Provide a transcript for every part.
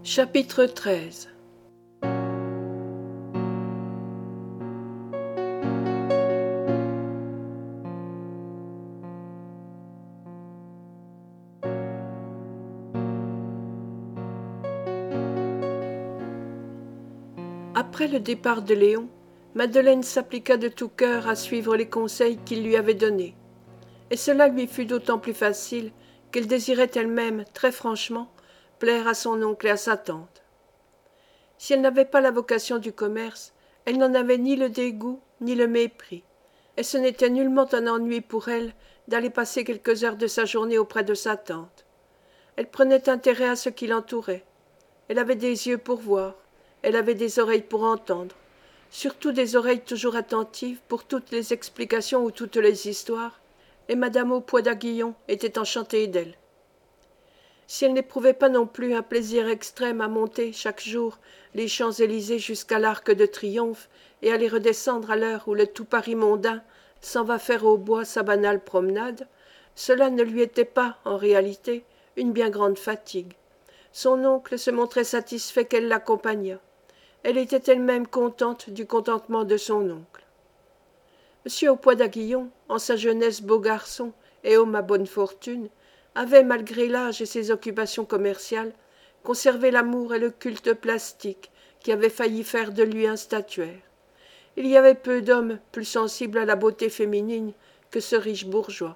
Chapitre 13. Après le départ de Léon, Madeleine s'appliqua de tout cœur à suivre les conseils qu'il lui avait donnés. Et cela lui fut d'autant plus facile qu'elle désirait elle-même, très franchement, plaire à son oncle et à sa tante. Si elle n'avait pas la vocation du commerce, elle n'en avait ni le dégoût ni le mépris, et ce n'était nullement un ennui pour elle d'aller passer quelques heures de sa journée auprès de sa tante. Elle prenait intérêt à ce qui l'entourait. Elle avait des yeux pour voir, elle avait des oreilles pour entendre, surtout des oreilles toujours attentives pour toutes les explications ou toutes les histoires, et madame au Poix d'Aguillon était enchantée d'elle. Si elle n'éprouvait pas non plus un plaisir extrême à monter chaque jour les Champs-Élysées jusqu'à l'Arc de Triomphe et à les redescendre à l'heure où le tout Paris mondain s'en va faire au bois sa banale promenade, cela ne lui était pas, en réalité, une bien grande fatigue. Son oncle se montrait satisfait qu'elle l'accompagnât. Elle était elle-même contente du contentement de son oncle. Monsieur au Poix d'Aguillon, en sa jeunesse beau garçon et homme à bonne fortune, avait, malgré l'âge et ses occupations commerciales, conservé l'amour et le culte plastique qui avaient failli faire de lui un statuaire. Il y avait peu d'hommes plus sensibles à la beauté féminine que ce riche bourgeois.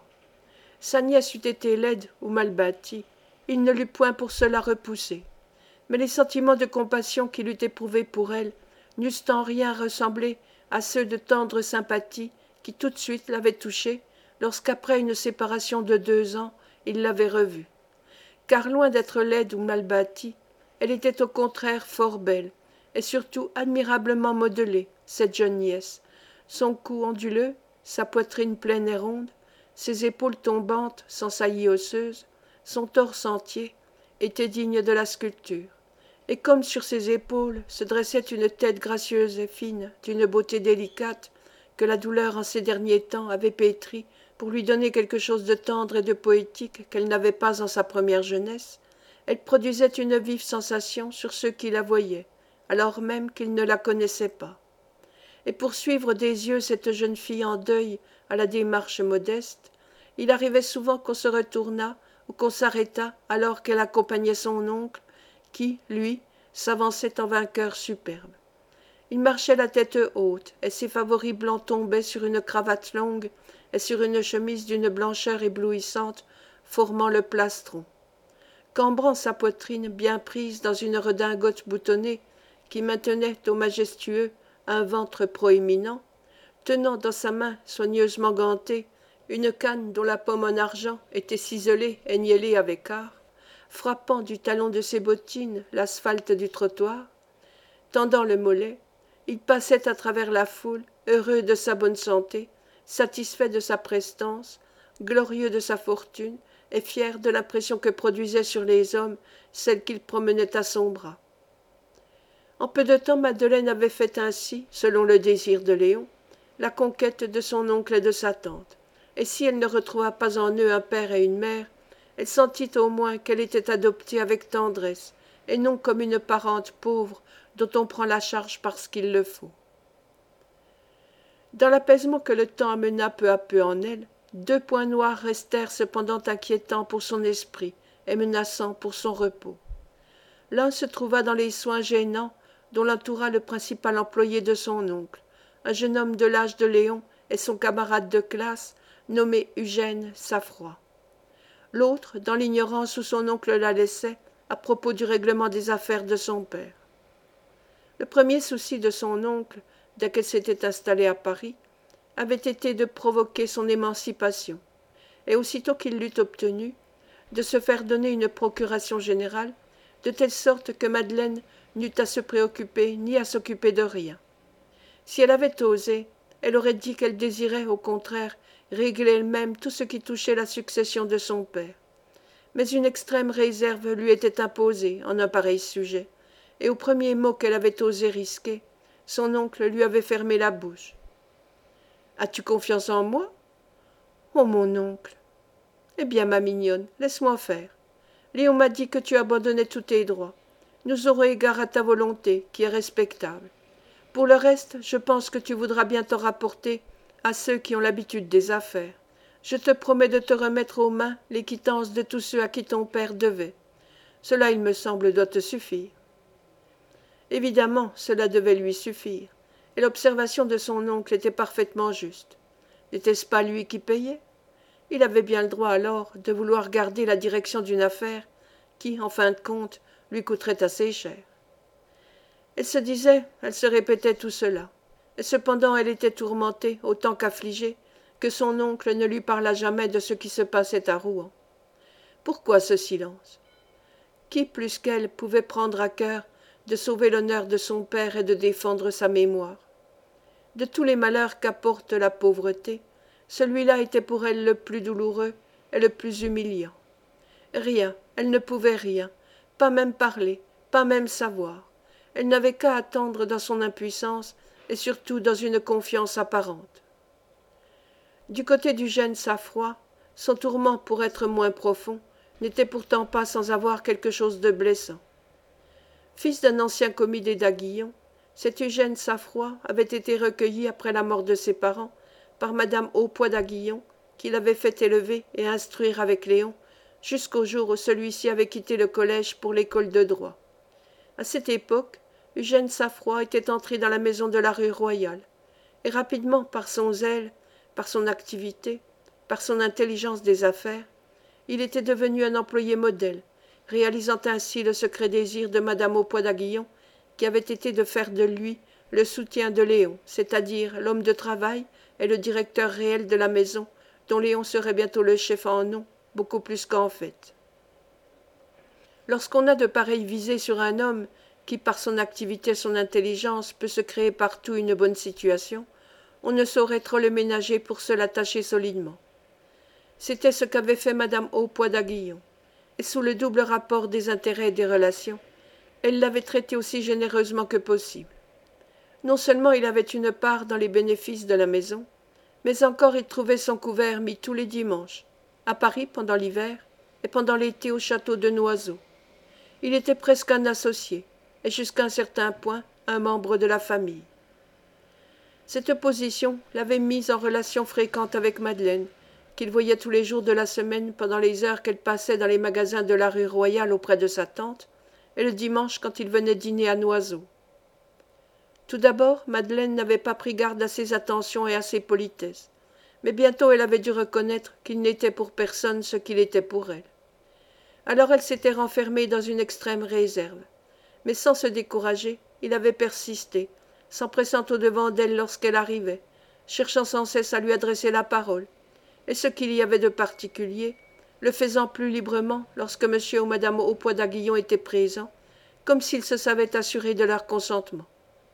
Sa nièce eût été laide ou mal bâtie, il ne l'eût point pour cela repoussée. Mais les sentiments de compassion qu'il eût éprouvés pour elle n'eussent en rien ressemblé à ceux de tendre sympathie qui tout de suite l'avaient touché lorsqu'après une séparation de 2 ans, il l'avait revue. Car loin d'être laide ou mal bâtie, elle était au contraire fort belle, et surtout admirablement modelée, cette jeune nièce, son cou onduleux, sa poitrine pleine et ronde, ses épaules tombantes sans saillie osseuse, son torse entier, étaient dignes de la sculpture. Et comme sur ses épaules se dressait une tête gracieuse et fine, d'une beauté délicate, que la douleur en ces derniers temps avait pétrie pour lui donner quelque chose de tendre et de poétique qu'elle n'avait pas en sa première jeunesse, elle produisait une vive sensation sur ceux qui la voyaient, alors même qu'ils ne la connaissaient pas. Et pour suivre des yeux cette jeune fille en deuil à la démarche modeste, il arrivait souvent qu'on se retournât ou qu'on s'arrêtât alors qu'elle accompagnait son oncle, qui, lui, s'avançait en vainqueur superbe. Il marchait la tête haute, et ses favoris blancs tombaient sur une cravate longue et sur une chemise d'une blancheur éblouissante, formant le plastron. Cambrant sa poitrine bien prise dans une redingote boutonnée qui maintenait au majestueux un ventre proéminent, tenant dans sa main soigneusement gantée une canne dont la pomme en argent était ciselée et niellée avec art, frappant du talon de ses bottines l'asphalte du trottoir, tendant le mollet, il passait à travers la foule, heureux de sa bonne santé, satisfait de sa prestance, glorieux de sa fortune et fier de l'impression que produisait sur les hommes celle qu'il promenait à son bras. En peu de temps, Madeleine avait fait ainsi, selon le désir de Léon, la conquête de son oncle et de sa tante, et si elle ne retrouva pas en eux un père et une mère, elle sentit au moins qu'elle était adoptée avec tendresse, et non comme une parente pauvre dont on prend la charge parce qu'il le faut. Dans l'apaisement que le temps amena peu à peu en elle, 2 points noirs restèrent cependant inquiétants pour son esprit et menaçants pour son repos. L'un se trouva dans les soins gênants dont l'entoura le principal employé de son oncle, un jeune homme de l'âge de Léon et son camarade de classe, nommé Eugène Saffroy. L'autre, dans l'ignorance où son oncle la laissait, à propos du règlement des affaires de son père. Le premier souci de son oncle, dès qu'elle s'était installée à Paris, avait été de provoquer son émancipation, et aussitôt qu'il l'eut obtenue, de se faire donner une procuration générale, de telle sorte que Madeleine n'eût à se préoccuper ni à s'occuper de rien. Si elle avait osé, elle aurait dit qu'elle désirait, au contraire, régler elle-même tout ce qui touchait la succession de son père. Mais une extrême réserve lui était imposée en un pareil sujet, et au premier mot qu'elle avait osé risquer, son oncle lui avait fermé la bouche. « As-tu confiance en moi ?»« Oh, mon oncle !»« Eh bien, ma mignonne, laisse-moi faire. Léon m'a dit que tu abandonnais tous tes droits. Nous aurons égard à ta volonté, qui est respectable. Pour le reste, je pense que tu voudras bien t'en rapporter à ceux qui ont l'habitude des affaires. Je te promets de te remettre aux mains les quittances de tous ceux à qui ton père devait. Cela, il me semble, doit te suffire. » Évidemment, cela devait lui suffire, et l'observation de son oncle était parfaitement juste. N'était-ce pas lui qui payait? Il avait bien le droit alors de vouloir garder la direction d'une affaire qui, en fin de compte, lui coûterait assez cher. Elle se disait, elle se répétait tout cela, et cependant elle était tourmentée autant qu'affligée que son oncle ne lui parla jamais de ce qui se passait à Rouen. Pourquoi ce silence? Qui plus qu'elle pouvait prendre à cœur de sauver l'honneur de son père et de défendre sa mémoire? De tous les malheurs qu'apporte la pauvreté, celui-là était pour elle le plus douloureux et le plus humiliant. Rien, elle ne pouvait rien, pas même parler, pas même savoir. Elle n'avait qu'à attendre dans son impuissance et surtout dans une confiance apparente. Du côté du jeune Saffroy, son tourment, pour être moins profond, n'était pourtant pas sans avoir quelque chose de blessant. Fils d'un ancien commis des d'Aguillon, cet Eugène Saffroy avait été recueilli après la mort de ses parents par madame Haupoix d'Aguillon, qui l'avait fait élever et instruire avec Léon, jusqu'au jour où celui-ci avait quitté le collège pour l'école de droit. À cette époque, Eugène Saffroy était entré dans la maison de la rue Royale, et rapidement, par son zèle, par son activité, par son intelligence des affaires, il était devenu un employé modèle, réalisant ainsi le secret désir de madame Haupoix d'Aguillon, qui avait été de faire de lui le soutien de Léon, c'est-à-dire l'homme de travail et le directeur réel de la maison, dont Léon serait bientôt le chef en nom, beaucoup plus qu'en fait. Lorsqu'on a de pareilles visées sur un homme qui, par son activité et son intelligence, peut se créer partout une bonne situation, on ne saurait trop le ménager pour se l'attacher solidement. C'était ce qu'avait fait madame Haupoix d'Aguillon, et sous le double rapport des intérêts et des relations, elle l'avait traité aussi généreusement que possible. Non seulement il avait une part dans les bénéfices de la maison, mais encore il trouvait son couvert mis tous les dimanches, à Paris pendant l'hiver et pendant l'été au château de Noiseau. Il était presque un associé, et jusqu'à un certain point un membre de la famille. Cette position l'avait mise en relation fréquente avec Madeleine, qu'il voyait tous les jours de la semaine pendant les heures qu'elle passait dans les magasins de la rue Royale auprès de sa tante, et le dimanche quand il venait dîner à Noiseau. Tout d'abord, Madeleine n'avait pas pris garde à ses attentions et à ses politesses, mais bientôt elle avait dû reconnaître qu'il n'était pour personne ce qu'il était pour elle. Alors elle s'était renfermée dans une extrême réserve, mais sans se décourager, il avait persisté, s'empressant au-devant d'elle lorsqu'elle arrivait, cherchant sans cesse à lui adresser la parole, et ce qu'il y avait de particulier, le faisant plus librement lorsque m ou madame Haupoix d'Aguillon étaient présents, comme s'il se savait assuré de leur consentement.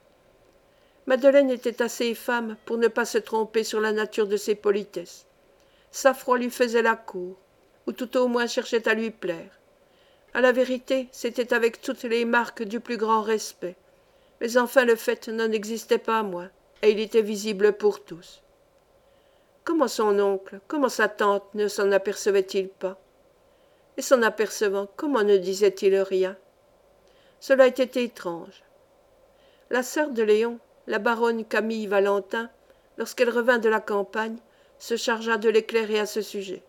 Madeleine était assez femme pour ne pas se tromper sur la nature de ses politesses. Saffroy lui faisait la cour, ou tout au moins cherchait à lui plaire. À la vérité, c'était avec toutes les marques du plus grand respect, mais enfin le fait n'en existait pas moins, et il était visible pour tous. Comment son oncle, comment sa tante ne s'en apercevaient-ils pas? Et s'en apercevant, comment ne disaient-ils rien? Cela était étrange. La sœur de Léon, la baronne Camille Valentin, lorsqu'elle revint de la campagne, se chargea de l'éclairer à ce sujet.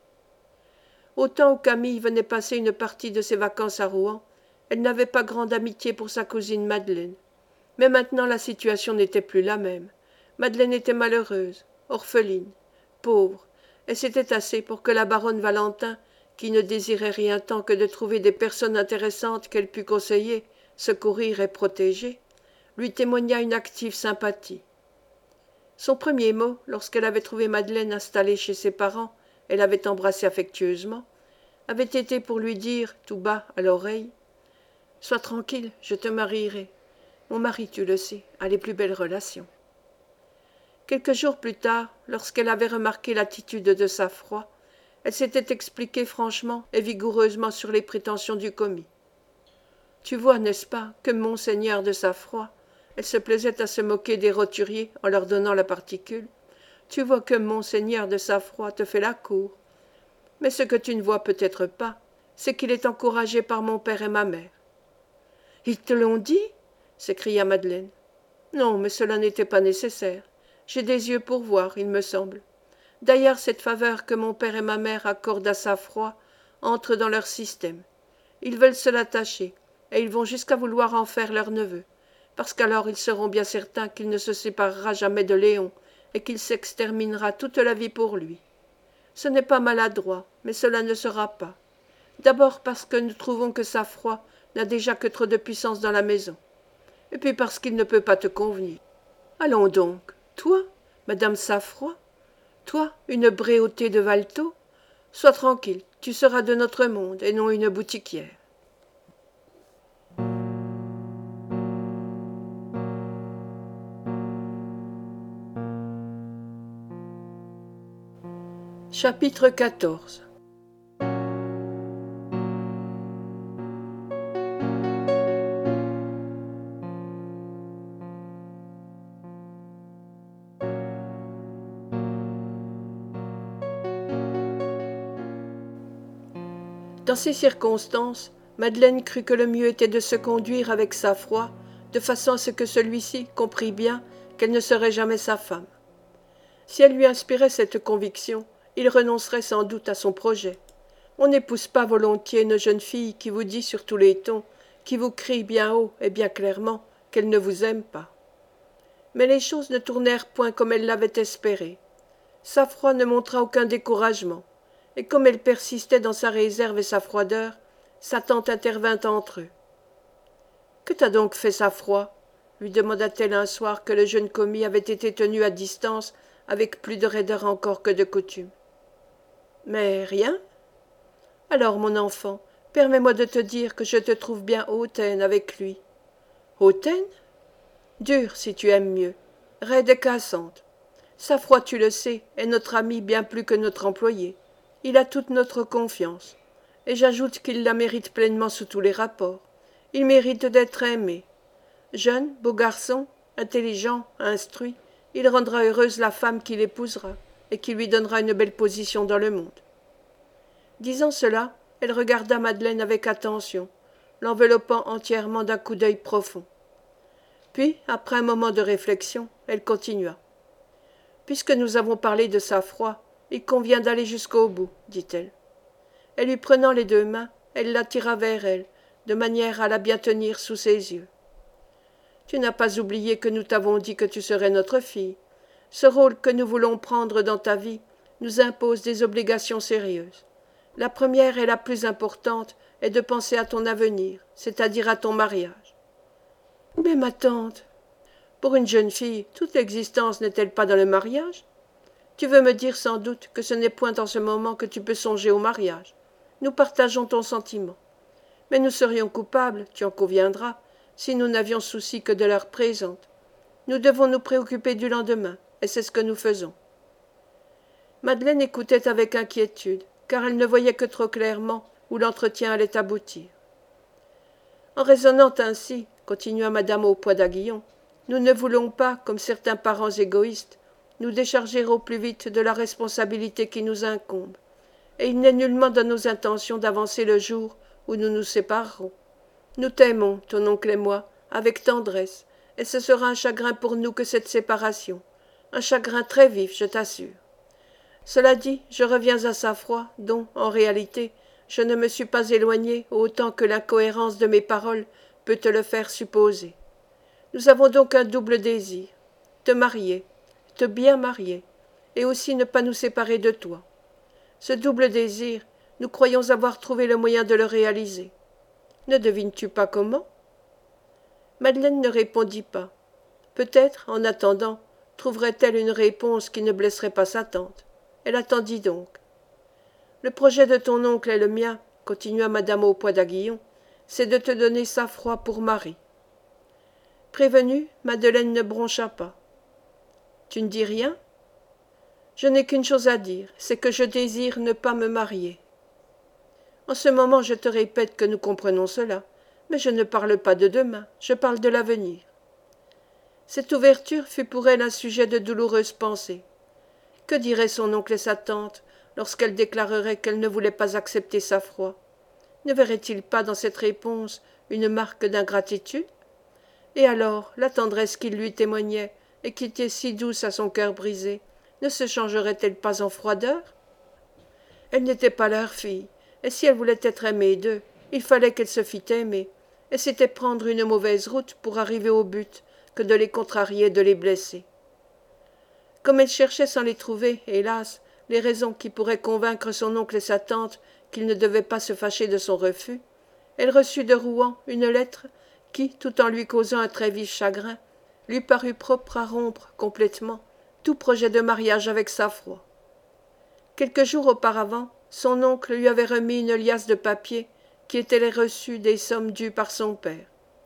Au temps où Camille venait passer une partie de ses vacances à Rouen, elle n'avait pas grande amitié pour sa cousine Madeleine. Mais maintenant la situation n'était plus la même. Madeleine était malheureuse, orpheline, pauvre, et c'était assez pour que la baronne Valentin, qui ne désirait rien tant que de trouver des personnes intéressantes qu'elle pût conseiller, secourir et protéger, lui témoignât une active sympathie. Son premier mot, lorsqu'elle avait trouvé Madeleine installée chez ses parents et l'avait embrassée affectueusement, avait été pour lui dire, tout bas à l'oreille, « Sois tranquille, je te marierai. Mon mari, tu le sais, a les plus belles relations. » Quelques jours plus tard, lorsqu'elle avait remarqué l'attitude de Saffroy, elle s'était expliquée franchement et vigoureusement sur les prétentions du commis. Tu vois, n'est-ce pas, que monseigneur de Saffroy, elle se plaisait à se moquer des roturiers en leur donnant la particule, tu vois que monseigneur de Saffroy te fait la cour. Mais ce que tu ne vois peut-être pas, c'est qu'il est encouragé par mon père et ma mère. Ils te l'ont dit? S'écria Madeleine. Non, mais cela n'était pas nécessaire. J'ai des yeux pour voir, il me semble. D'ailleurs, cette faveur que mon père et ma mère accordent à Sa-Froid entre dans leur système. Ils veulent se l'attacher, et ils vont jusqu'à vouloir en faire leur neveu, parce qu'alors ils seront bien certains qu'il ne se séparera jamais de Léon, et qu'il s'exterminera toute la vie pour lui. Ce n'est pas maladroit, mais cela ne sera pas. D'abord parce que nous trouvons que Sa-Froid n'a déjà que trop de puissance dans la maison, et puis parce qu'il ne peut pas te convenir. Allons donc, toi, madame Sa-Froid, toi, une Bréautée de Valto, sois tranquille, tu seras de notre monde et non une boutiquière. Chapitre 14. Dans ces circonstances, Madeleine crut que le mieux était de se conduire avec Sa-Froid, de façon à ce que celui-ci comprît bien qu'elle ne serait jamais sa femme. Si elle lui inspirait cette conviction, il renoncerait sans doute à son projet. On n'épouse pas volontiers une jeune fille qui vous dit sur tous les tons, qui vous crie bien haut et bien clairement qu'elle ne vous aime pas. Mais les choses ne tournèrent point comme elle l'avait espéré. Sa-Froid ne montra aucun découragement, et comme elle persistait dans sa réserve et sa froideur, sa tante intervint entre eux. « Que t'a donc fait Sa-Froid » lui demanda-t-elle un soir que le jeune commis avait été tenu à distance avec plus de raideur encore que de coutume. « Mais rien. Alors, mon enfant, permets-moi de te dire que je te trouve bien hautaine avec lui. » « Hautaine ? Dure, si tu aimes mieux, raide et cassante. Sa-Froid, tu le sais, est notre ami bien plus que notre employé. Il a toute notre confiance. Et j'ajoute qu'il la mérite pleinement sous tous les rapports. Il mérite d'être aimé. Jeune, beau garçon, intelligent, instruit, il rendra heureuse la femme qu'il épousera, et qui lui donnera une belle position dans le monde. Disant cela, elle regarda Madeleine avec attention, l'enveloppant entièrement d'un coup d'œil profond. Puis, après un moment de réflexion, elle continua. « Puisque nous avons parlé de Sa-Froid, il convient d'aller jusqu'au bout, dit-elle. Et lui prenant les deux mains, elle l'attira vers elle, de manière à la bien tenir sous ses yeux. Tu n'as pas oublié que nous t'avons dit que tu serais notre fille. Ce rôle que nous voulons prendre dans ta vie nous impose des obligations sérieuses. La première et la plus importante est de penser à ton avenir, c'est-à-dire à ton mariage. Mais ma tante, pour une jeune fille, toute l'existence n'est-elle pas dans le mariage? Tu veux me dire sans doute que ce n'est point en ce moment que tu peux songer au mariage. Nous partageons ton sentiment. Mais nous serions coupables, tu en conviendras, si nous n'avions souci que de l'heure présente. Nous devons nous préoccuper du lendemain, et c'est ce que nous faisons. Madeleine écoutait avec inquiétude, car elle ne voyait que trop clairement où l'entretien allait aboutir. En raisonnant ainsi, continua madame au pois d'Aguillon, nous ne voulons pas, comme certains parents égoïstes, nous décharger au plus vite de la responsabilité qui nous incombe, et il n'est nullement dans nos intentions d'avancer le jour où nous nous séparerons. Nous t'aimons, ton oncle et moi, avec tendresse, et ce sera un chagrin pour nous que cette séparation, un chagrin très vif, je t'assure. Cela dit, je reviens à Sa-Froid, dont, en réalité, je ne me suis pas éloigné autant que l'incohérence de mes paroles peut te le faire supposer. Nous avons donc un double désir, te marier, te bien marier, et aussi ne pas nous séparer de toi. Ce double désir, nous croyons avoir trouvé le moyen de le réaliser. Ne devines-tu pas comment? Madeleine ne répondit pas. Peut-être, en attendant, trouverait-elle une réponse qui ne blesserait pas sa tante. Elle attendit donc. Le projet de ton oncle et le mien, continua madame au pois d'Aguillon, c'est de te donner Sa-Froid pour mari. Prévenue, Madeleine ne broncha pas. Tu ne dis rien? Je n'ai qu'une chose à dire, c'est que je désire ne pas me marier. En ce moment, je te répète que nous comprenons cela, mais je ne parle pas de demain, je parle de l'avenir. Cette ouverture fut pour elle un sujet de douloureuse pensée. Que diraient son oncle et sa tante lorsqu'elle déclarerait qu'elle ne voulait pas accepter Sa-Froid? Ne verrait-il pas dans cette réponse une marque d'ingratitude? Et alors, la tendresse qu'il lui témoignait, et qui était si douce à son cœur brisé, ne se changerait-elle pas en froideur? Elle n'était pas leur fille, et si elle voulait être aimée d'eux, il fallait qu'elle se fît aimer, et c'était prendre une mauvaise route pour arriver au but que de les contrarier et de les blesser. Comme elle cherchait sans les trouver, hélas, les raisons qui pourraient convaincre son oncle et sa tante qu'ils ne devaient pas se fâcher de son refus, elle reçut de Rouen une lettre qui, tout en lui causant un très vif chagrin, lui parut propre à rompre complètement tout projet de mariage avec Saffroi. Quelques jours auparavant, son oncle lui avait remis une liasse de papiers qui étaient les reçus des sommes dues par son père.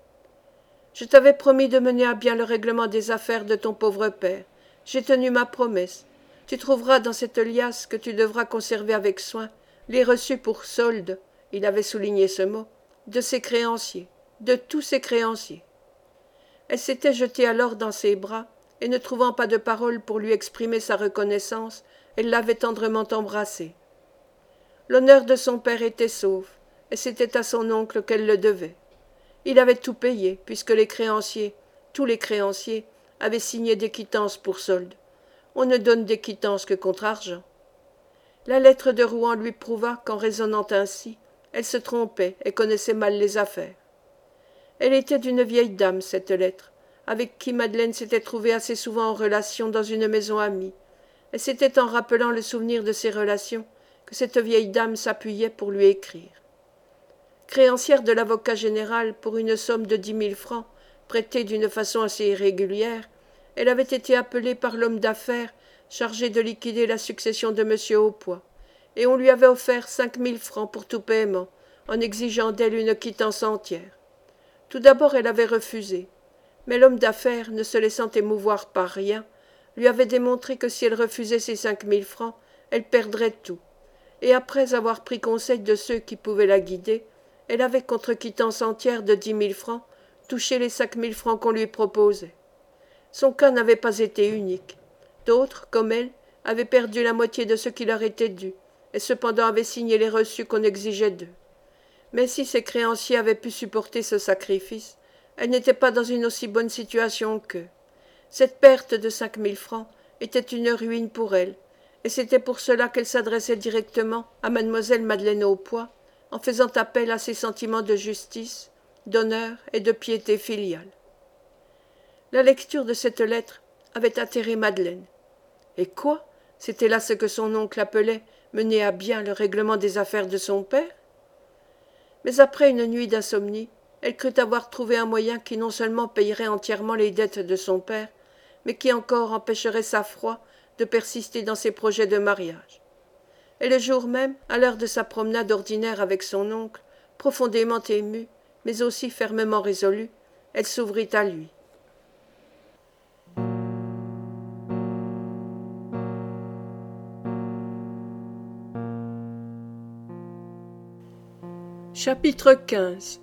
« Je t'avais promis de mener à bien le règlement des affaires de ton pauvre père. J'ai tenu ma promesse. Tu trouveras dans cette liasse que tu devras conserver avec soin les reçus pour solde, il avait souligné ce mot, de ses créanciers, de tous ses créanciers. » Elle s'était jetée alors dans ses bras, et ne trouvant pas de paroles pour lui exprimer sa reconnaissance, elle l'avait tendrement embrassé. L'honneur de son père était sauf, et c'était à son oncle qu'elle le devait. Il avait tout payé, puisque les créanciers, tous les créanciers, avaient signé des quittances pour solde. On ne donne des quittances que contre argent. La lettre de Rouen lui prouva qu'en raisonnant ainsi, elle se trompait et connaissait mal les affaires. Elle était d'une vieille dame, cette lettre, avec qui Madeleine s'était trouvée assez souvent en relation dans une maison amie, et c'était en rappelant le souvenir de ces relations que cette vieille dame s'appuyait pour lui écrire. Créancière de l'avocat général pour une somme de 10 000 francs, prêtée d'une façon assez irrégulière, elle avait été appelée par l'homme d'affaires chargé de liquider la succession de M. Haupoix, et on lui avait offert 5 000 francs pour tout paiement, en exigeant d'elle une quittance entière. Tout d'abord elle avait refusé, mais l'homme d'affaires, ne se laissant émouvoir par rien, lui avait démontré que si elle refusait ces 5 000 francs, elle perdrait tout, et après avoir pris conseil de ceux qui pouvaient la guider, elle avait, contre quittance entière de 10 000 francs, touché les 5 000 francs qu'on lui proposait. Son cas n'avait pas été unique. D'autres, comme elle, avaient perdu la moitié de ce qui leur était dû, et cependant avaient signé les reçus qu'on exigeait d'eux. Mais si ses créanciers avaient pu supporter ce sacrifice, elle n'était pas dans une aussi bonne situation qu'eux. Cette perte de 5 000 francs était une ruine pour elle, et c'était pour cela qu'elle s'adressait directement à mademoiselle Madeleine Haupoix, en faisant appel à ses sentiments de justice, d'honneur et de piété filiale. La lecture de cette lettre avait atterré Madeleine. Et quoi? C'était là ce que son oncle appelait mener à bien le règlement des affaires de son père? Mais après une nuit d'insomnie, elle crut avoir trouvé un moyen qui non seulement payerait entièrement les dettes de son père, mais qui encore empêcherait Saffroi de persister dans ses projets de mariage. Et le jour même, à l'heure de sa promenade ordinaire avec son oncle, profondément émue, mais aussi fermement résolue, elle s'ouvrit à lui. Chapitre 15.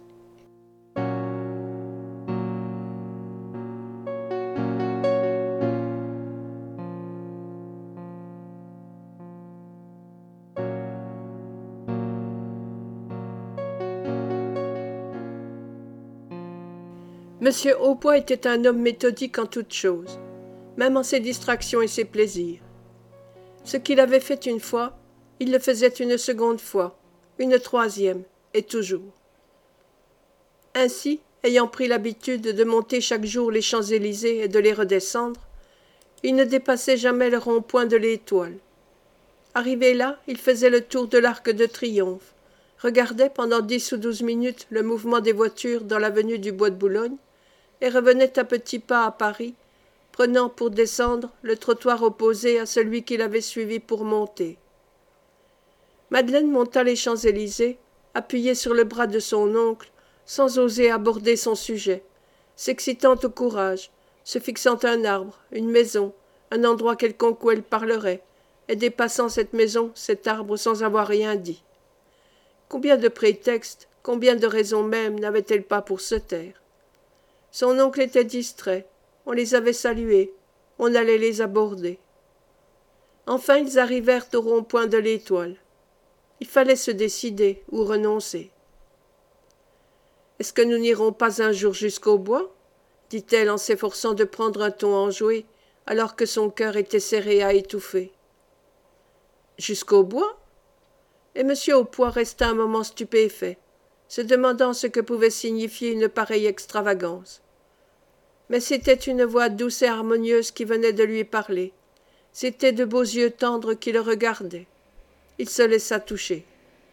Monsieur Haupoix était un homme méthodique en toutes choses, même en ses distractions et ses plaisirs. Ce qu'il avait fait une fois, il le faisait une seconde fois, une troisième, et toujours. Ainsi, ayant pris l'habitude de monter chaque jour les Champs-Élysées et de les redescendre, il ne dépassait jamais le rond-point de l'Étoile. Arrivé là, il faisait le tour de l'Arc de Triomphe, regardait pendant 10 ou 12 minutes le mouvement des voitures dans l'avenue du Bois de Boulogne, et revenait à petits pas à Paris, prenant pour descendre le trottoir opposé à celui qu'il avait suivi pour monter. Madeleine monta les Champs-Élysées, appuyée sur le bras de son oncle, sans oser aborder son sujet, s'excitant au courage, se fixant un arbre, une maison, un endroit quelconque où elle parlerait, et dépassant cette maison, cet arbre sans avoir rien dit. Combien de prétextes, combien de raisons même n'avait-elle pas pour se taire? Son oncle était distrait, on les avait salués, on allait les aborder. Enfin ils arrivèrent au rond-point de l'Étoile. Il fallait se décider ou renoncer. Est-ce que nous n'irons pas un jour jusqu'au bois dit-elle en s'efforçant de prendre un ton enjoué, alors que son cœur était serré à étouffer. Jusqu'au bois? Et M. Aupoix resta un moment stupéfait, se demandant ce que pouvait signifier une pareille extravagance. Mais c'était une voix douce et harmonieuse qui venait de lui parler. C'étaient de beaux yeux tendres qui le regardaient. Il se laissa toucher.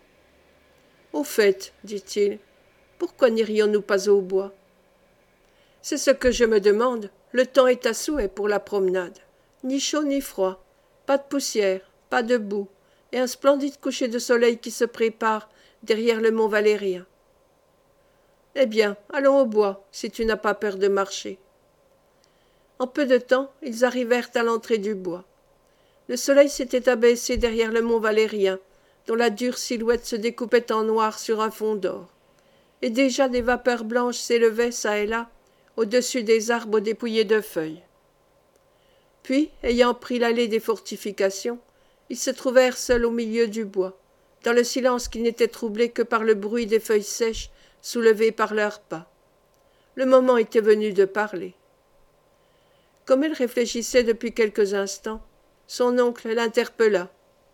« Au fait, dit-il, pourquoi n'irions-nous pas au bois? C'est ce que je me demande. Le temps est à souhait pour la promenade. Ni chaud ni froid, pas de poussière, pas de boue, et un splendide coucher de soleil qui se prépare derrière le mont Valérien. Eh bien, allons au bois, si tu n'as pas peur de marcher. » En peu de temps, ils arrivèrent à l'entrée du bois. Le soleil s'était abaissé derrière le mont Valérien, dont la dure silhouette se découpait en noir sur un fond d'or. Et déjà des vapeurs blanches s'élevaient çà et là, au-dessus des arbres dépouillés de feuilles. Puis, ayant pris l'allée des fortifications, ils se trouvèrent seuls au milieu du bois, dans le silence qui n'était troublé que par le bruit des feuilles sèches soulevées par leurs pas. Le moment était venu de parler. Comme elle réfléchissait depuis quelques instants, son oncle l'interpella.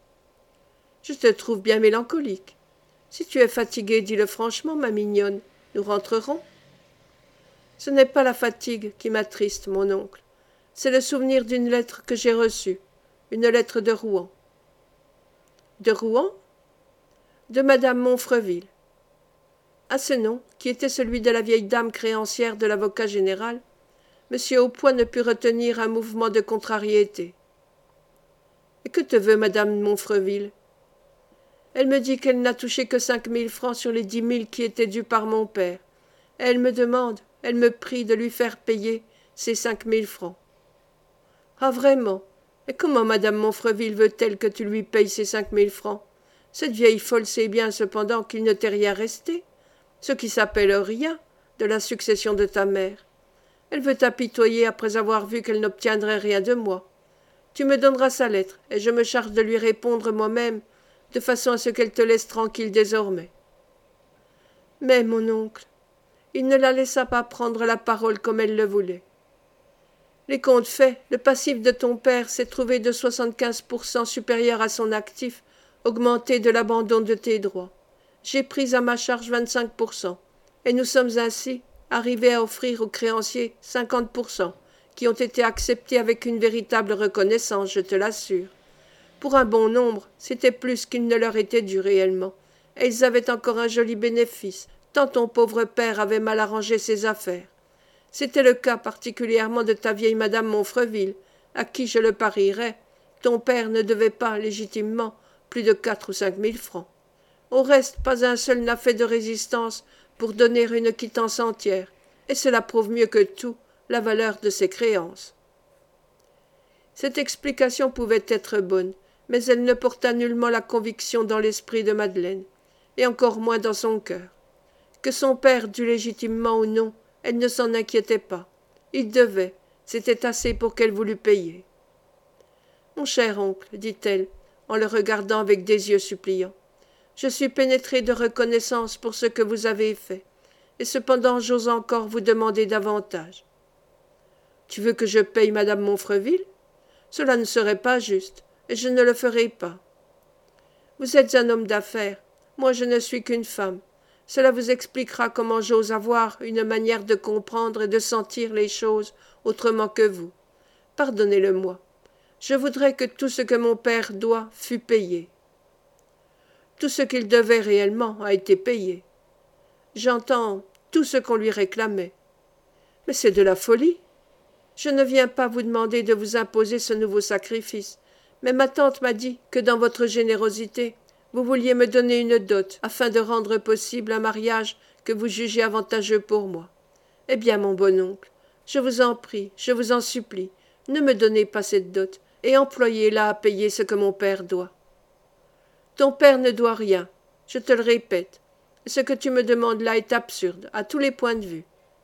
« Je te trouve bien mélancolique. Si tu es fatiguée, dis-le franchement, ma mignonne, nous rentrerons. » Ce n'est pas la fatigue qui m'attriste, mon oncle. C'est le souvenir d'une lettre que j'ai reçue, une lettre de Rouen. De Rouen? De madame Montfreville. À ce nom, qui était celui de la vieille dame créancière de l'avocat général, M. Aupoix ne put retenir un mouvement de contrariété. « Et que te veut madame Montfreville? » Elle me dit qu'elle n'a touché que 5 000 francs sur les 10 000 qui étaient dus par mon père. Et elle me demande, elle me prie de lui faire payer ces 5 000 francs. Ah, vraiment? Et comment madame Montfreville veut-elle que tu lui payes ces 5 000 francs? Cette vieille folle sait bien cependant qu'il ne t'est rien resté, ce qui s'appelle rien, de la succession de ta mère. Elle veut t'apitoyer après avoir vu qu'elle n'obtiendrait rien de moi. Tu me donneras sa lettre, et je me charge de lui répondre moi-même, de façon à ce qu'elle te laisse tranquille désormais. » Mais, mon oncle, il ne la laissa pas prendre la parole comme elle le voulait. « Les comptes faits, le passif de ton père s'est trouvé de 75% supérieur à son actif, augmenté de l'abandon de tes droits. J'ai pris à ma charge 25%, et nous sommes ainsi arrivés à offrir aux créanciers 50%, qui ont été acceptés avec une véritable reconnaissance, je te l'assure. Pour un bon nombre, c'était plus qu'il ne leur était dû réellement, et ils avaient encore un joli bénéfice, tant ton pauvre père avait mal arrangé ses affaires. C'était le cas particulièrement de ta vieille madame Montfreville, à qui, je le parierais, ton père ne devait pas, légitimement, plus de 4 ou 5 000 francs. Au reste, pas un seul n'a fait de résistance pour donner une quittance entière, et cela prouve mieux que tout la valeur de ses créances. » Cette explication pouvait être bonne, mais elle ne porta nullement la conviction dans l'esprit de Madeleine, et encore moins dans son cœur. Que son père dût légitimement ou non, elle ne s'en inquiétait pas. Il devait, c'était assez pour qu'elle voulût payer. « Mon cher oncle, dit-elle, en le regardant avec des yeux suppliants, je suis pénétrée de reconnaissance pour ce que vous avez fait, et cependant j'ose encore vous demander davantage. »« Tu veux que je paye madame Montfreville? Cela ne serait pas juste, et je ne le ferai pas. Vous êtes un homme d'affaires, moi je ne suis qu'une femme. Cela vous expliquera comment j'ose avoir une manière de comprendre et de sentir les choses autrement que vous. Pardonnez-le-moi. Je voudrais que tout ce que mon père doit fût payé. » « Tout ce qu'il devait réellement a été payé. J'entends tout ce qu'on lui réclamait. Mais c'est de la folie. Je ne viens pas vous demander de vous imposer ce nouveau sacrifice, mais ma tante m'a dit que dans votre générosité, vous vouliez me donner une dot afin de rendre possible un mariage que vous jugez avantageux pour moi. Eh bien, mon bon oncle, je vous en prie, je vous en supplie, ne me donnez pas cette dot et employez-la à payer ce que mon père doit. Ton père ne doit rien, je te le répète. Ce que tu me demandes là est absurde, à tous les points de vue.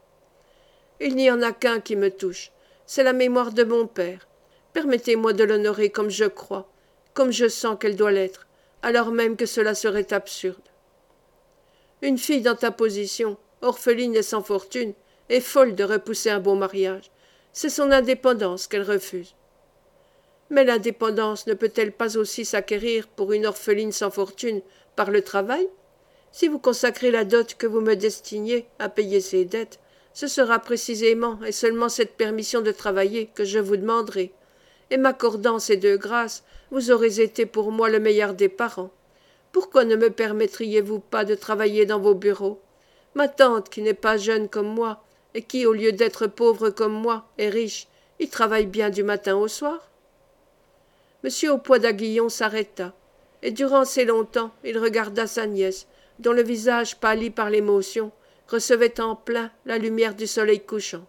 Il n'y en a qu'un qui me touche, c'est la mémoire de mon père. Permettez-moi de l'honorer comme je crois, comme je sens qu'elle doit l'être, alors même que cela serait absurde. Une fille dans ta position, orpheline et sans fortune, est folle de repousser un bon mariage. C'est son indépendance qu'elle refuse. Mais l'indépendance ne peut-elle pas aussi s'acquérir pour une orpheline sans fortune par le travail? Si vous consacrez la dot que vous me destiniez à payer ses dettes, ce sera précisément et seulement cette permission de travailler que je vous demanderai. Et m'accordant ces deux grâces, vous aurez été pour moi le meilleur des parents. Pourquoi ne me permettriez-vous pas de travailler dans vos bureaux? Ma tante, qui n'est pas jeune comme moi, et qui, au lieu d'être pauvre comme moi, est riche, y travaille bien du matin au soir. M. Aupoix d'Aguillon s'arrêta, et durant assez longtemps il regarda sa nièce, dont le visage pâli par l'émotion recevait en plein la lumière du soleil couchant.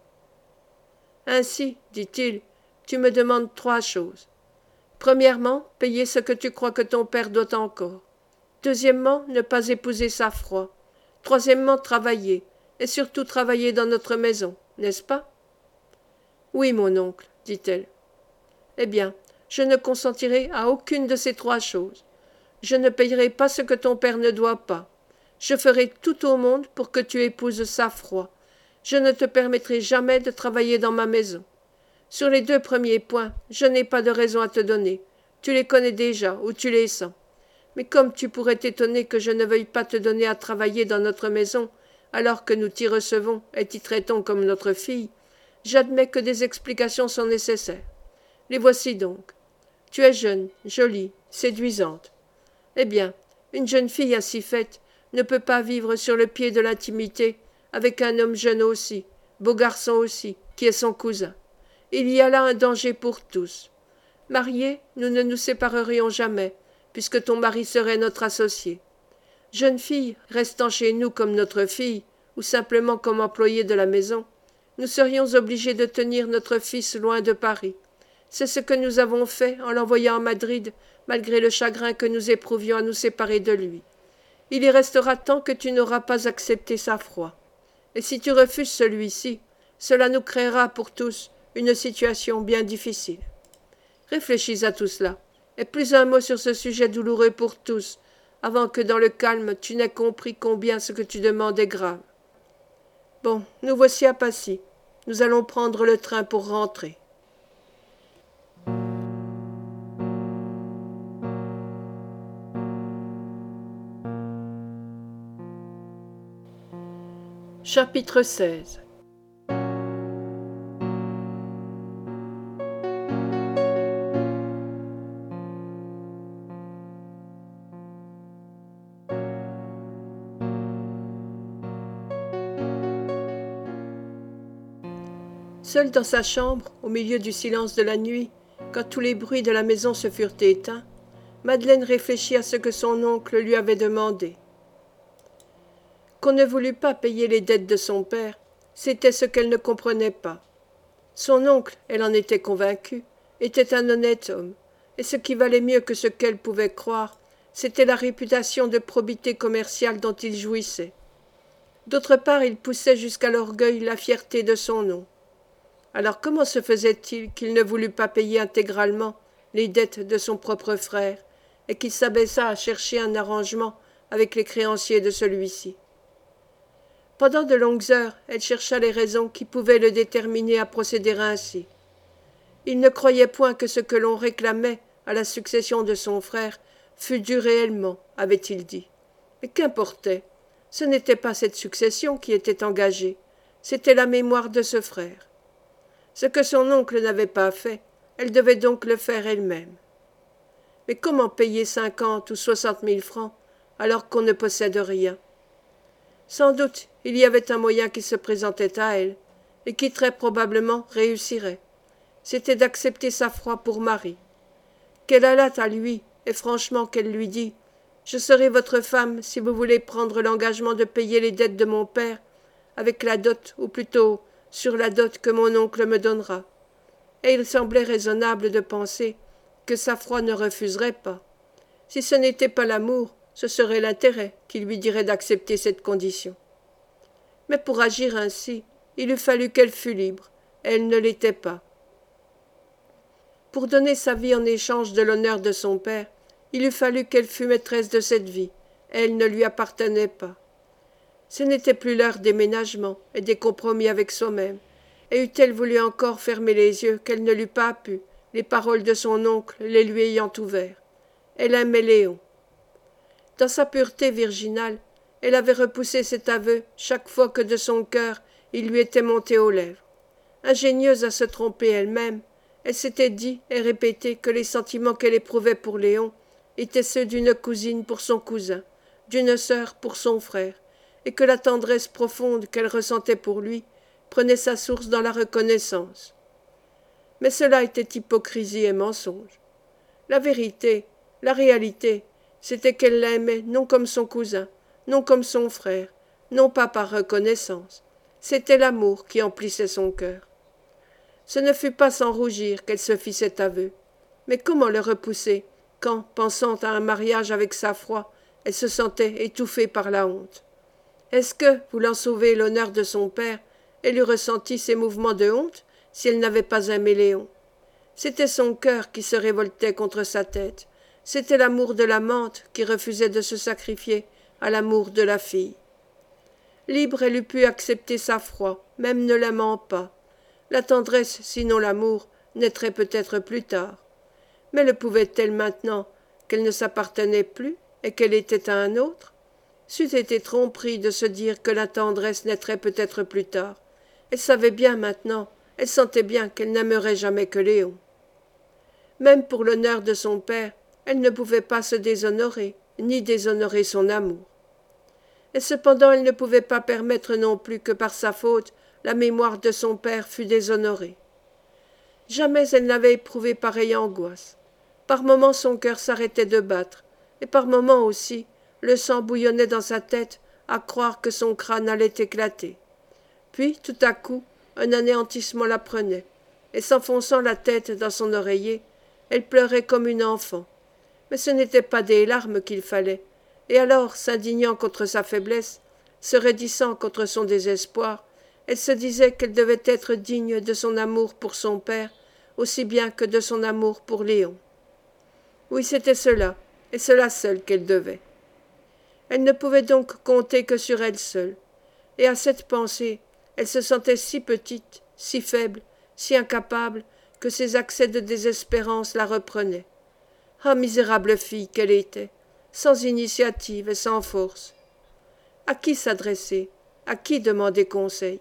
Ainsi, dit-il, tu me demandes trois choses. Premièrement, payer ce que tu crois que ton père doit encore. Deuxièmement, ne pas épouser Saffroy. Troisièmement, travailler, et surtout travailler dans notre maison, n'est-ce pas? Oui, mon oncle, dit-elle. Eh bien, je ne consentirai à aucune de ces trois choses. Je ne payerai pas ce que ton père ne doit pas. Je ferai tout au monde pour que tu épouses Saffroy. Je ne te permettrai jamais de travailler dans ma maison. Sur les deux premiers points, je n'ai pas de raison à te donner. Tu les connais déjà, ou tu les sens. Mais comme tu pourrais t'étonner que je ne veuille pas te donner à travailler dans notre maison, alors que nous t'y recevons et t'y traitons comme notre fille, j'admets que des explications sont nécessaires. Les voici donc. Tu es jeune, jolie, séduisante. Eh bien, une jeune fille ainsi faite ne peut pas vivre sur le pied de l'intimité avec un homme jeune aussi, beau garçon aussi, qui est son cousin. Il y a là un danger pour tous. Mariés, nous ne nous séparerions jamais, puisque ton mari serait notre associé. Jeune fille, restant chez nous comme notre fille, ou simplement comme employée de la maison, nous serions obligés de tenir notre fils loin de Paris. C'est ce que nous avons fait en l'envoyant à Madrid, malgré le chagrin que nous éprouvions à nous séparer de lui. Il y restera tant que tu n'auras pas accepté Saffroy. Et si tu refuses celui-ci, cela nous créera pour tous une situation bien difficile. Réfléchis à tout cela, et plus un mot sur ce sujet douloureux pour tous, avant que dans le calme tu n'aies compris combien ce que tu demandes est grave. Bon, nous voici à Passy. Nous allons prendre le train pour rentrer. Chapitre 16. Seule dans sa chambre, au milieu du silence de la nuit, quand tous les bruits de la maison se furent éteints, Madeleine réfléchit à ce que son oncle lui avait demandé. Qu'on ne voulût pas payer les dettes de son père, c'était ce qu'elle ne comprenait pas. Son oncle, elle en était convaincue, était un honnête homme, et ce qui valait mieux que ce qu'elle pouvait croire, c'était la réputation de probité commerciale dont il jouissait. D'autre part, il poussait jusqu'à l'orgueil la fierté de son nom. Alors comment se faisait-il qu'il ne voulût pas payer intégralement les dettes de son propre frère, et qu'il s'abaissa à chercher un arrangement avec les créanciers de celui-ci? Pendant de longues heures, elle chercha les raisons qui pouvaient le déterminer à procéder ainsi. Il ne croyait point que ce que l'on réclamait à la succession de son frère fût dû réellement, avait-il dit. Mais qu'importait? Ce n'était pas cette succession qui était engagée, c'était la mémoire de ce frère. Ce que son oncle n'avait pas fait, elle devait donc le faire elle-même. Mais comment payer 50 ou 60 000 francs alors qu'on ne possède rien? Sans doute il y avait un moyen qui se présentait à elle, et qui très probablement réussirait. C'était d'accepter Saffroy pour mari. Qu'elle allât à lui, et franchement qu'elle lui dit « Je serai votre femme si vous voulez prendre l'engagement de payer les dettes de mon père, avec la dot, ou plutôt sur la dot que mon oncle me donnera. » Et il semblait raisonnable de penser que Saffroy ne refuserait pas. Si ce n'était pas l'amour, ce serait l'intérêt qui lui dirait d'accepter cette condition. Mais pour agir ainsi, il eût fallu qu'elle fût libre. Elle ne l'était pas. Pour donner sa vie en échange de l'honneur de son père, il eût fallu qu'elle fût maîtresse de cette vie. Elle ne lui appartenait pas. Ce n'était plus l'heure des ménagements et des compromis avec soi-même, et eût-elle voulu encore fermer les yeux qu'elle ne l'eût pas pu, les paroles de son oncle les lui ayant ouverts. Elle aimait Léon. Dans sa pureté virginale, elle avait repoussé cet aveu chaque fois que de son cœur il lui était monté aux lèvres. Ingénieuse à se tromper elle-même, elle s'était dit et répété que les sentiments qu'elle éprouvait pour Léon étaient ceux d'une cousine pour son cousin, d'une sœur pour son frère, et que la tendresse profonde qu'elle ressentait pour lui prenait sa source dans la reconnaissance. Mais cela était hypocrisie et mensonge. La vérité, la réalité, c'était qu'elle l'aimait non comme son cousin, non comme son frère, non pas par reconnaissance. C'était l'amour qui emplissait son cœur. Ce ne fut pas sans rougir qu'elle se fit cet aveu. Mais comment le repousser quand, pensant à un mariage avec Saffroi, elle se sentait étouffée par la honte? Est-ce que, voulant sauver l'honneur de son père, elle eût ressenti ces mouvements de honte si elle n'avait pas aimé Léon? C'était son cœur qui se révoltait contre sa tête. C'était l'amour de l'amante qui refusait de se sacrifier à l'amour de la fille. Libre, elle eût pu accepter Saffroi, même ne l'aimant pas. La tendresse, sinon l'amour, naîtrait peut-être plus tard. Mais le pouvait-elle maintenant qu'elle ne s'appartenait plus et qu'elle était à un autre? C'eût été tromperie de se dire que la tendresse naîtrait peut-être plus tard. Elle savait bien maintenant, elle sentait bien qu'elle n'aimerait jamais que Léon. Même pour l'honneur de son père, elle ne pouvait pas se déshonorer, ni déshonorer son amour. Et cependant elle ne pouvait pas permettre non plus que par sa faute la mémoire de son père fût déshonorée. Jamais elle n'avait éprouvé pareille angoisse. Par moments son cœur s'arrêtait de battre, et par moments aussi le sang bouillonnait dans sa tête à croire que son crâne allait éclater. Puis, tout à coup, un anéantissement la prenait, et s'enfonçant la tête dans son oreiller, elle pleurait comme une enfant. Mais ce n'étaient pas des larmes qu'il fallait, et alors, s'indignant contre sa faiblesse, se raidissant contre son désespoir, elle se disait qu'elle devait être digne de son amour pour son père, aussi bien que de son amour pour Léon. Oui, c'était cela, et cela seul qu'elle devait. Elle ne pouvait donc compter que sur elle seule, et à cette pensée, elle se sentait si petite, si faible, si incapable, que ses accès de désespérance la reprenaient. Ah, misérable fille qu'elle était, sans initiative et sans force. À qui s'adresser? À qui demander conseil?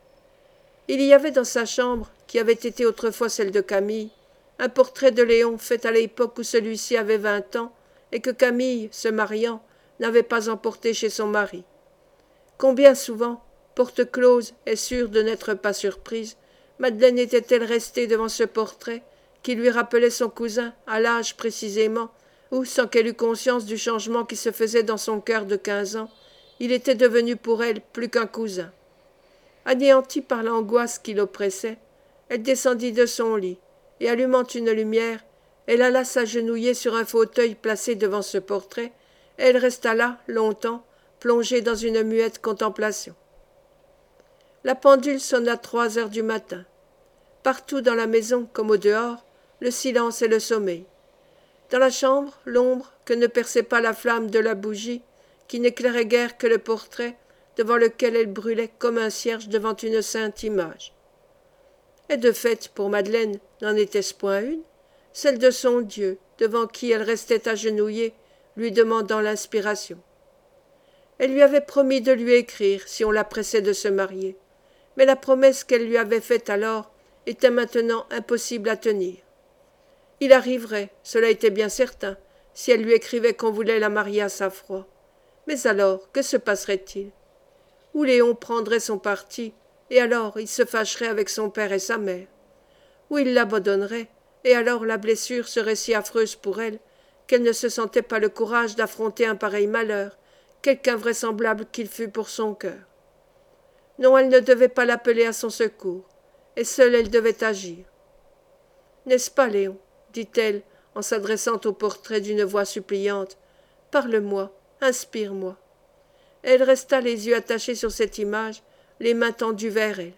Il y avait dans sa chambre, qui avait été autrefois celle de Camille, un portrait de Léon fait à l'époque où celui-ci avait 20 ans et que Camille, se mariant, n'avait pas emporté chez son mari. Combien souvent, porte close et sûre de n'être pas surprise, Madeleine était-elle restée devant ce portrait qui lui rappelait son cousin à l'âge précisément où, sans qu'elle eût conscience du changement qui se faisait dans son cœur de 15 ans, il était devenu pour elle plus qu'un cousin. Anéantie par l'angoisse qui l'oppressait, elle descendit de son lit, et allumant une lumière, elle alla s'agenouiller sur un fauteuil placé devant ce portrait, et elle resta là, longtemps, plongée dans une muette contemplation. La pendule sonna 3 heures du matin. Partout dans la maison, comme au dehors, le silence et le sommeil. Dans la chambre, l'ombre que ne perçait pas la flamme de la bougie, qui n'éclairait guère que le portrait, devant lequel elle brûlait comme un cierge devant une sainte image. Et de fait, pour Madeleine, n'en était-ce point une, celle de son Dieu, devant qui elle restait agenouillée, lui demandant l'inspiration. Elle lui avait promis de lui écrire si on la pressait de se marier, mais la promesse qu'elle lui avait faite alors était maintenant impossible à tenir. Il arriverait, cela était bien certain, si elle lui écrivait qu'on voulait la marier à Saffroi. Mais alors, que se passerait-il? Où Léon prendrait son parti, et alors il se fâcherait avec son père et sa mère. Ou il l'abandonnerait, et alors la blessure serait si affreuse pour elle qu'elle ne se sentait pas le courage d'affronter un pareil malheur, quelque invraisemblable qu'il fût pour son cœur. Non, elle ne devait pas l'appeler à son secours, et seule elle devait agir. « N'est-ce pas, Léon ?» dit-elle, en s'adressant au portrait d'une voix suppliante. « Parle-moi, inspire-moi. » Elle resta les yeux attachés sur cette image, les mains tendues vers elle.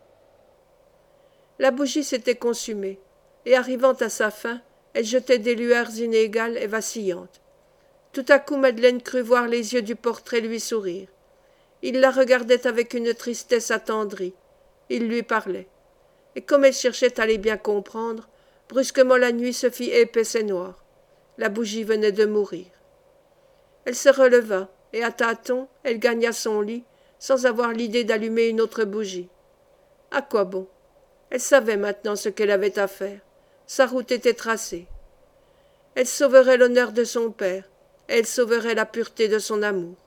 La bougie s'était consumée, et arrivant à sa fin, elle jetait des lueurs inégales et vacillantes. Tout à coup Madeleine crut voir les yeux du portrait lui sourire. Il la regardait avec une tristesse attendrie. Il lui parlait. Et comme elle cherchait à les bien comprendre, brusquement la nuit se fit épaisse et noire. La bougie venait de mourir. Elle se releva, et à tâtons, elle gagna son lit, sans avoir l'idée d'allumer une autre bougie. À quoi bon? Elle savait maintenant ce qu'elle avait à faire. Sa route était tracée. Elle sauverait l'honneur de son père, elle sauverait la pureté de son amour.